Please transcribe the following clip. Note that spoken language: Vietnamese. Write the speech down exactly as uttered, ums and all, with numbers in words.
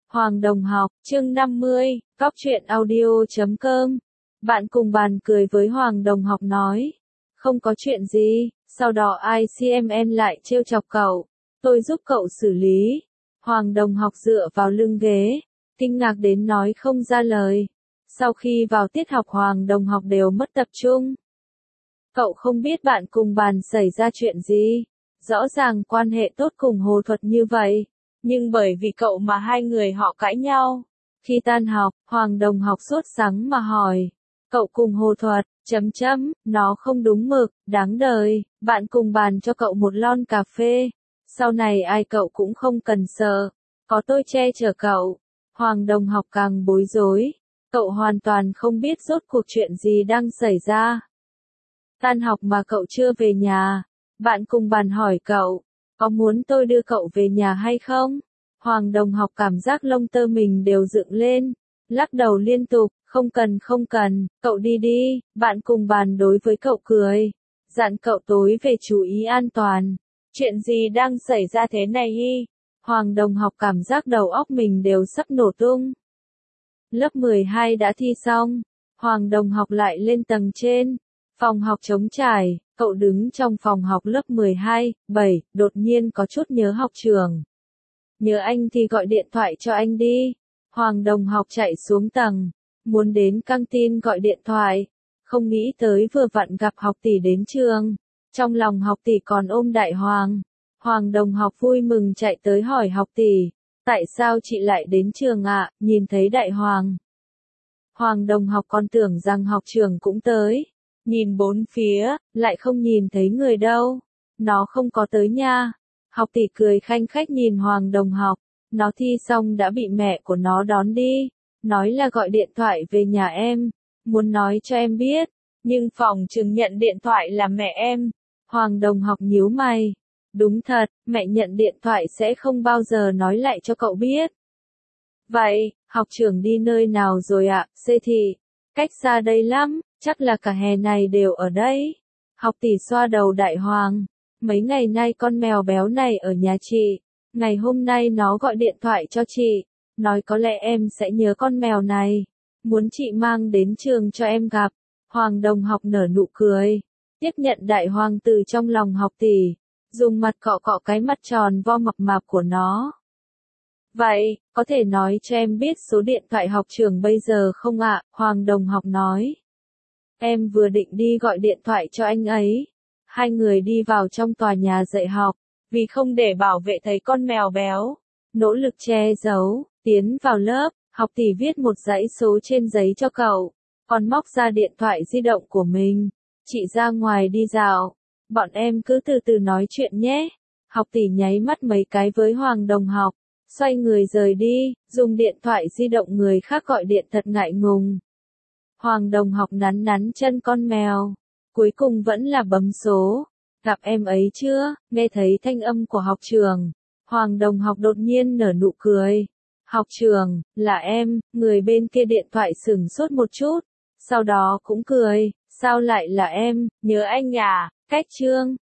Hoàng Đồng Học, chương năm mươi, Góc truyện audio chấm com. Bạn cùng bàn cười với Hoàng Đồng Học nói. Không có chuyện gì, sau đó i xê em en lại trêu chọc cậu. Tôi giúp cậu xử lý. Hoàng Đồng Học dựa vào lưng ghế, kinh ngạc đến nói không ra lời. Sau khi vào tiết học Hoàng Đồng Học đều mất tập trung. Cậu không biết bạn cùng bàn xảy ra chuyện gì. Rõ ràng quan hệ tốt cùng Hồ Thuật như vậy. Nhưng bởi vì cậu mà hai người họ cãi nhau. Khi tan học, Hoàng Đồng Học sốt sắng mà hỏi. Cậu cùng Hồ Thuật, chấm chấm, nó không đúng mực, đáng đời, bạn cùng bàn cho cậu một lon cà phê. Sau này ai cậu cũng không cần sợ, có tôi che chở cậu. Hoàng Đồng Học càng bối rối, cậu hoàn toàn không biết rốt cuộc chuyện gì đang xảy ra. Tan học mà cậu chưa về nhà, bạn cùng bàn hỏi cậu, có muốn tôi đưa cậu về nhà hay không? Hoàng Đồng Học cảm giác lông tơ mình đều dựng lên, lắc đầu liên tục, không cần không cần, cậu đi đi, bạn cùng bàn đối với cậu cười, dặn cậu tối về chú ý an toàn. Chuyện gì đang xảy ra thế này hi? Hoàng Đồng Học cảm giác đầu óc mình đều sắp nổ tung. Lớp mười hai đã thi xong, Hoàng Đồng Học lại lên tầng trên, phòng học trống trải, cậu đứng trong phòng học lớp mười hai, bảy, đột nhiên có chút nhớ học trường. Nhớ anh thì gọi điện thoại cho anh đi. Hoàng Đồng Học chạy xuống tầng, muốn đến căng tin gọi điện thoại, không nghĩ tới vừa vặn gặp học tỷ đến trường. Trong lòng học tỷ còn ôm Đại Hoàng. Hoàng Đồng Học vui mừng chạy tới hỏi học tỷ, tại sao chị lại đến trường ạ, nhìn thấy Đại Hoàng. Hoàng Đồng Học còn tưởng rằng học trường cũng tới, nhìn bốn phía, lại không nhìn thấy người đâu, nó không có tới nha. Học tỷ cười khanh khách nhìn Hoàng Đồng Học, nó thi xong đã bị mẹ của nó đón đi, nói là gọi điện thoại về nhà em, muốn nói cho em biết, nhưng phòng trường nhận điện thoại là mẹ em. Hoàng Đồng Học nhíu mày, đúng thật, mẹ nhận điện thoại sẽ không bao giờ nói lại cho cậu biết. Vậy, học trưởng đi nơi nào rồi ạ? Xê thị, cách xa đây lắm, chắc là cả hè này đều ở đây. Học tỷ xoa đầu Đại Hoàng. Mấy ngày nay con mèo béo này ở nhà chị, ngày hôm nay nó gọi điện thoại cho chị, nói có lẽ em sẽ nhớ con mèo này, muốn chị mang đến trường cho em gặp. Hoàng Đồng Học nở nụ cười, tiếp nhận Đại Hoàng từ trong lòng học tỷ, dùng mặt cọ cọ cái mặt tròn vo mập mạp của nó. Vậy, có thể nói cho em biết số điện thoại học trường bây giờ không ạ? Hoàng Đồng Học nói. Em vừa định đi gọi điện thoại cho anh ấy. Hai người đi vào trong tòa nhà dạy học, vì không để bảo vệ thấy con mèo béo, nỗ lực che giấu, tiến vào lớp, học tỷ viết một dãy số trên giấy cho cậu, còn móc ra điện thoại di động của mình. Chị ra ngoài đi dạo, bọn em cứ từ từ nói chuyện nhé. Học tỷ nháy mắt mấy cái với Hoàng Đồng Học, xoay người rời đi, dùng điện thoại di động người khác gọi điện thật ngại ngùng. Hoàng Đồng Học nắn nắn chân con mèo. Cuối cùng vẫn là bấm số. Gặp em ấy chưa? Nghe thấy thanh âm của học trường. Hoàng Đồng Học đột nhiên nở nụ cười. Học trường, là em. Người bên kia điện thoại sửng sốt một chút. Sau đó cũng cười. Sao lại là em? Nhớ anh à? Cách chương.